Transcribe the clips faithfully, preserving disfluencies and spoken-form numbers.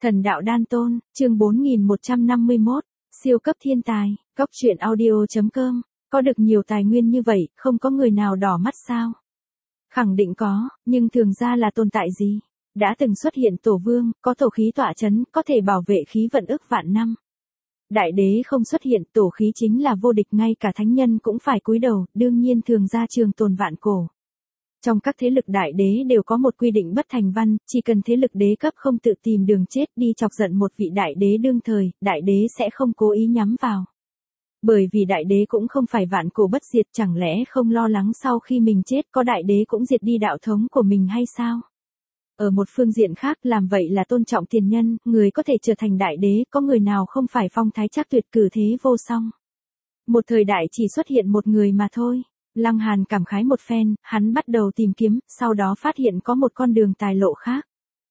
Thần đạo đan tôn, chương bốn nghìn một trăm năm mươi mốt, siêu cấp thiên tài, góc truyện audio.com, có được nhiều tài nguyên như vậy, không có người nào đỏ mắt sao? Khẳng định có, nhưng thường ra là tồn tại gì? Đã từng xuất hiện tổ vương, có tổ khí tọa chấn, có thể bảo vệ khí vận ức vạn năm. Đại đế không xuất hiện, tổ khí chính là vô địch, ngay cả thánh nhân cũng phải cúi đầu, đương nhiên thường ra trường tồn vạn cổ. Trong các thế lực đại đế đều có một quy định bất thành văn, chỉ cần thế lực đế cấp không tự tìm đường chết đi chọc giận một vị đại đế đương thời, đại đế sẽ không cố ý nhắm vào. Bởi vì đại đế cũng không phải vạn cổ bất diệt, chẳng lẽ không lo lắng sau khi mình chết có đại đế cũng diệt đi đạo thống của mình hay sao? Ở một phương diện khác, làm vậy là tôn trọng tiền nhân, người có thể trở thành đại đế, có người nào không phải phong thái trác tuyệt cử thế vô song. Một thời đại chỉ xuất hiện một người mà thôi. Lăng Hàn cảm khái một phen, hắn bắt đầu tìm kiếm, sau đó phát hiện có một con đường tài lộ khác.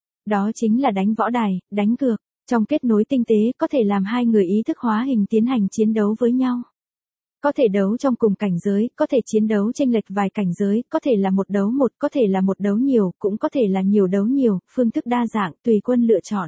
Đó chính là đánh võ đài, đánh cược. Trong kết nối tinh tế có thể làm hai người ý thức hóa hình tiến hành chiến đấu với nhau. Có thể đấu trong cùng cảnh giới, có thể chiến đấu chênh lệch vài cảnh giới, có thể là một đấu một, có thể là một đấu nhiều, cũng có thể là nhiều đấu nhiều, phương thức đa dạng, tùy quân lựa chọn.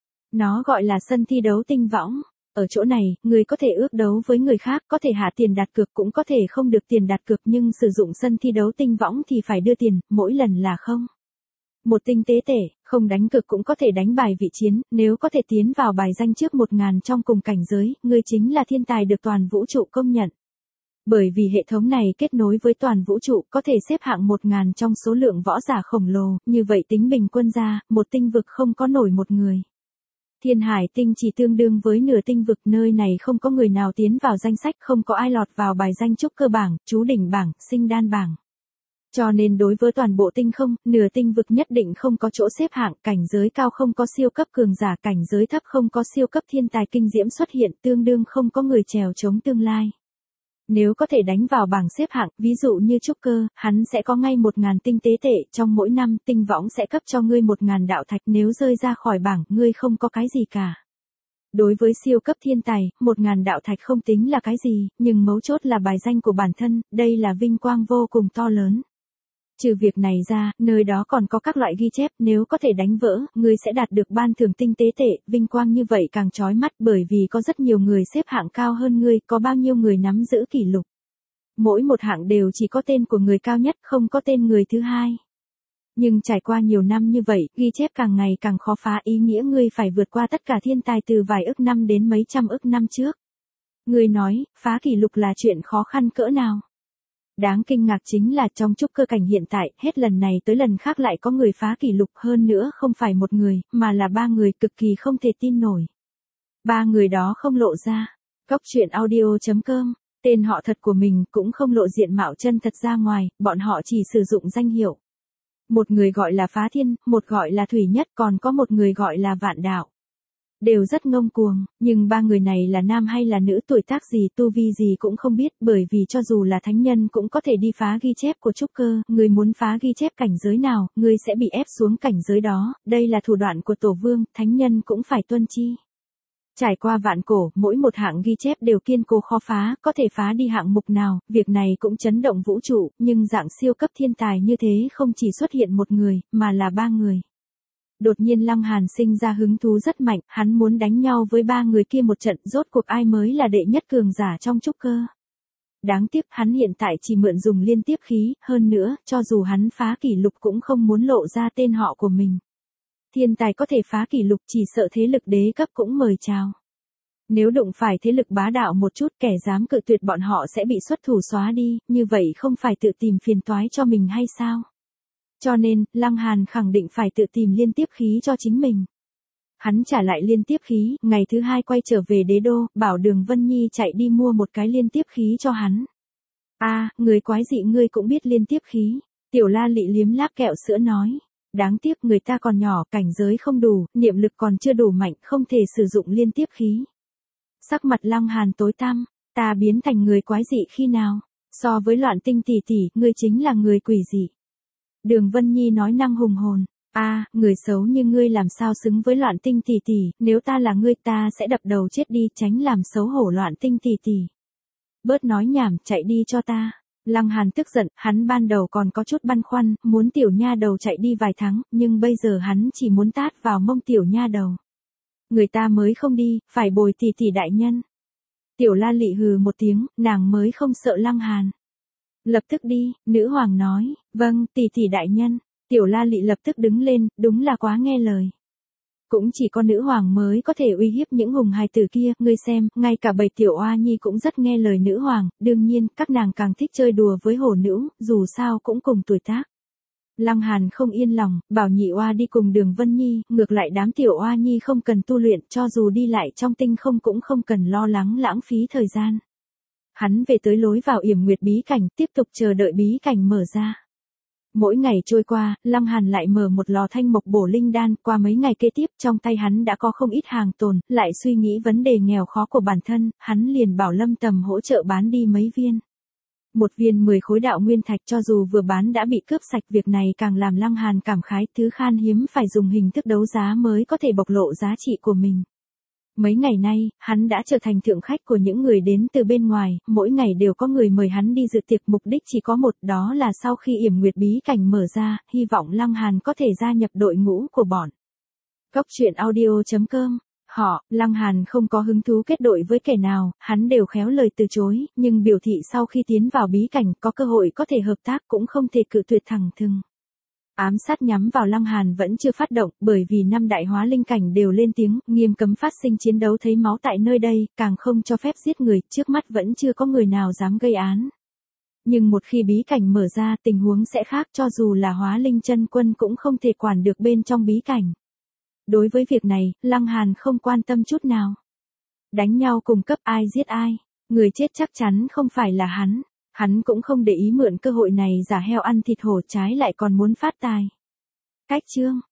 Nó gọi là sân thi đấu tinh võng. Ở chỗ này, người có thể ước đấu với người khác, có thể hạ tiền đặt cược, cũng có thể không được tiền đặt cược, nhưng sử dụng sân thi đấu tinh võng thì phải đưa tiền, mỗi lần là không. Một tinh tế tệ, không đánh cược cũng có thể đánh bài vị chiến, nếu có thể tiến vào bài danh trước một ngàn trong cùng cảnh giới, người chính là thiên tài được toàn vũ trụ công nhận. Bởi vì hệ thống này kết nối với toàn vũ trụ, có thể xếp hạng một ngàn trong số lượng võ giả khổng lồ, như vậy tính bình quân ra, một tinh vực không có nổi một người. Thiên Hải tinh chỉ tương đương với nửa tinh vực, nơi này không có người nào tiến vào danh sách, không có ai lọt vào bài danh trúc cơ bảng, chú đỉnh bảng, sinh đan bảng. Cho nên đối với toàn bộ tinh không, nửa tinh vực nhất định không có chỗ xếp hạng, cảnh giới cao không có siêu cấp cường giả, cảnh giới thấp không có siêu cấp thiên tài kinh diễm xuất hiện, tương đương không có người chèo chống tương lai. Nếu có thể đánh vào bảng xếp hạng, ví dụ như trúc cơ, hắn sẽ có ngay một ngàn tinh tế tệ, trong mỗi năm, tinh võng sẽ cấp cho ngươi một ngàn đạo thạch, nếu rơi ra khỏi bảng, ngươi không có cái gì cả. Đối với siêu cấp thiên tài, một ngàn đạo thạch không tính là cái gì, nhưng mấu chốt là bài danh của bản thân, đây là vinh quang vô cùng to lớn. Trừ việc này ra, nơi đó còn có các loại ghi chép, nếu có thể đánh vỡ, ngươi sẽ đạt được ban thưởng tinh tế tệ, vinh quang như vậy càng chói mắt, bởi vì có rất nhiều người xếp hạng cao hơn ngươi, có bao nhiêu người nắm giữ kỷ lục. Mỗi một hạng đều chỉ có tên của người cao nhất, không có tên người thứ hai. Nhưng trải qua nhiều năm như vậy, ghi chép càng ngày càng khó phá, ý nghĩa ngươi phải vượt qua tất cả thiên tài từ vài ức năm đến mấy trăm ức năm trước. Ngươi nói, phá kỷ lục là chuyện khó khăn cỡ nào? Đáng kinh ngạc chính là trong trúc cơ cảnh hiện tại, hết lần này tới lần khác lại có người phá kỷ lục, hơn nữa không phải một người, mà là ba người, cực kỳ không thể tin nổi. Ba người đó không lộ ra. Góc truyện audio.com, tên họ thật của mình cũng không lộ diện mạo chân thật ra ngoài, bọn họ chỉ sử dụng danh hiệu. Một người gọi là Phá Thiên, một gọi là Thủy Nhất, còn có một người gọi là Vạn Đạo. Đều rất ngông cuồng, nhưng ba người này là nam hay là nữ, tuổi tác gì, tu vi gì cũng không biết, bởi vì cho dù là thánh nhân cũng có thể đi phá ghi chép của trúc cơ, người muốn phá ghi chép cảnh giới nào, người sẽ bị ép xuống cảnh giới đó, đây là thủ đoạn của tổ vương, thánh nhân cũng phải tuân chi. Trải qua vạn cổ, mỗi một hạng ghi chép đều kiên cố khó phá, có thể phá đi hạng mục nào, việc này cũng chấn động vũ trụ, nhưng dạng siêu cấp thiên tài như thế không chỉ xuất hiện một người, mà là ba người. Đột nhiên Lăng Hàn sinh ra hứng thú rất mạnh, hắn muốn đánh nhau với ba người kia một trận, rốt cuộc ai mới là đệ nhất cường giả trong trúc cơ. Đáng tiếc hắn hiện tại chỉ mượn dùng liên tiếp khí, hơn nữa, cho dù hắn phá kỷ lục cũng không muốn lộ ra tên họ của mình. Thiên tài có thể phá kỷ lục, chỉ sợ thế lực đế cấp cũng mời chào. Nếu đụng phải thế lực bá đạo một chút, kẻ dám cự tuyệt bọn họ sẽ bị xuất thủ xóa đi, như vậy không phải tự tìm phiền toái cho mình hay sao? Cho nên, Lăng Hàn khẳng định phải tự tìm liên tiếp khí cho chính mình. Hắn trả lại liên tiếp khí, ngày thứ hai quay trở về đế đô, bảo Đường Vân Nhi chạy đi mua một cái liên tiếp khí cho hắn. A, à, người quái dị ngươi cũng biết liên tiếp khí. Tiểu La Lị liếm láp kẹo sữa nói. Đáng tiếc người ta còn nhỏ, cảnh giới không đủ, niệm lực còn chưa đủ mạnh, không thể sử dụng liên tiếp khí. Sắc mặt Lăng Hàn tối tăm, ta biến thành người quái dị khi nào? So với Loạn Tinh tỷ tỷ, ngươi chính là người quỷ dị. Đường Vân Nhi nói năng hùng hồn, a, à, người xấu như ngươi làm sao xứng với Loạn Tinh tỷ tỷ, nếu ta là ngươi ta sẽ đập đầu chết đi, tránh làm xấu hổ Loạn Tinh tỷ tỷ. Bớt nói nhảm, chạy đi cho ta. Lăng Hàn tức giận, hắn ban đầu còn có chút băn khoăn, muốn tiểu nha đầu chạy đi vài tháng, nhưng bây giờ hắn chỉ muốn tát vào mông tiểu nha đầu. Người ta mới không đi, phải bồi tỷ tỷ đại nhân. Tiểu La Lị hừ một tiếng, nàng mới không sợ Lăng Hàn. Lập tức đi, nữ hoàng nói, vâng, tỷ tỷ đại nhân. Tiểu La Lị lập tức đứng lên, đúng là quá nghe lời. Cũng chỉ có nữ hoàng mới có thể uy hiếp những hùng hài tử kia, ngươi xem, ngay cả bầy tiểu oa nhi cũng rất nghe lời nữ hoàng, đương nhiên, các nàng càng thích chơi đùa với hổ nữ, dù sao cũng cùng tuổi tác. Lăng Hàn không yên lòng, bảo nhị oa đi cùng Đường Vân Nhi, ngược lại đám tiểu oa nhi không cần tu luyện, cho dù đi lại trong tinh không cũng không cần lo lắng lãng phí thời gian. Hắn về tới lối vào Yểm Nguyệt bí cảnh, tiếp tục chờ đợi bí cảnh mở ra. Mỗi ngày trôi qua, Lăng Hàn lại mở một lò thanh mộc bổ linh đan, qua mấy ngày kế tiếp trong tay hắn đã có không ít hàng tồn, lại suy nghĩ vấn đề nghèo khó của bản thân, hắn liền bảo Lâm Tầm hỗ trợ bán đi mấy viên. Một viên mười khối đạo nguyên thạch, cho dù vừa bán đã bị cướp sạch, việc này càng làm Lăng Hàn cảm khái, thứ khan hiếm phải dùng hình thức đấu giá mới có thể bộc lộ giá trị của mình. Mấy ngày nay, hắn đã trở thành thượng khách của những người đến từ bên ngoài, mỗi ngày đều có người mời hắn đi dự tiệc, mục đích chỉ có một, đó là sau khi Yểm Nguyệt bí cảnh mở ra, hy vọng Lăng Hàn có thể gia nhập đội ngũ của bọn. Cốc truyện audio chấm com. Họ, Lăng Hàn không có hứng thú kết đội với kẻ nào, hắn đều khéo lời từ chối, nhưng biểu thị sau khi tiến vào bí cảnh có cơ hội có thể hợp tác cũng không thể cự tuyệt thẳng thừng. Ám sát nhắm vào Lăng Hàn vẫn chưa phát động, bởi vì năm đại hóa linh cảnh đều lên tiếng, nghiêm cấm phát sinh chiến đấu thấy máu tại nơi đây, càng không cho phép giết người, trước mắt vẫn chưa có người nào dám gây án. Nhưng một khi bí cảnh mở ra, tình huống sẽ khác, cho dù là hóa linh chân quân cũng không thể quản được bên trong bí cảnh. Đối với việc này, Lăng Hàn không quan tâm chút nào. Đánh nhau cùng cấp ai giết ai, người chết chắc chắn không phải là hắn. Hắn cũng không để ý mượn cơ hội này giả heo ăn thịt hổ, trái lại còn muốn phát tài. Cách chương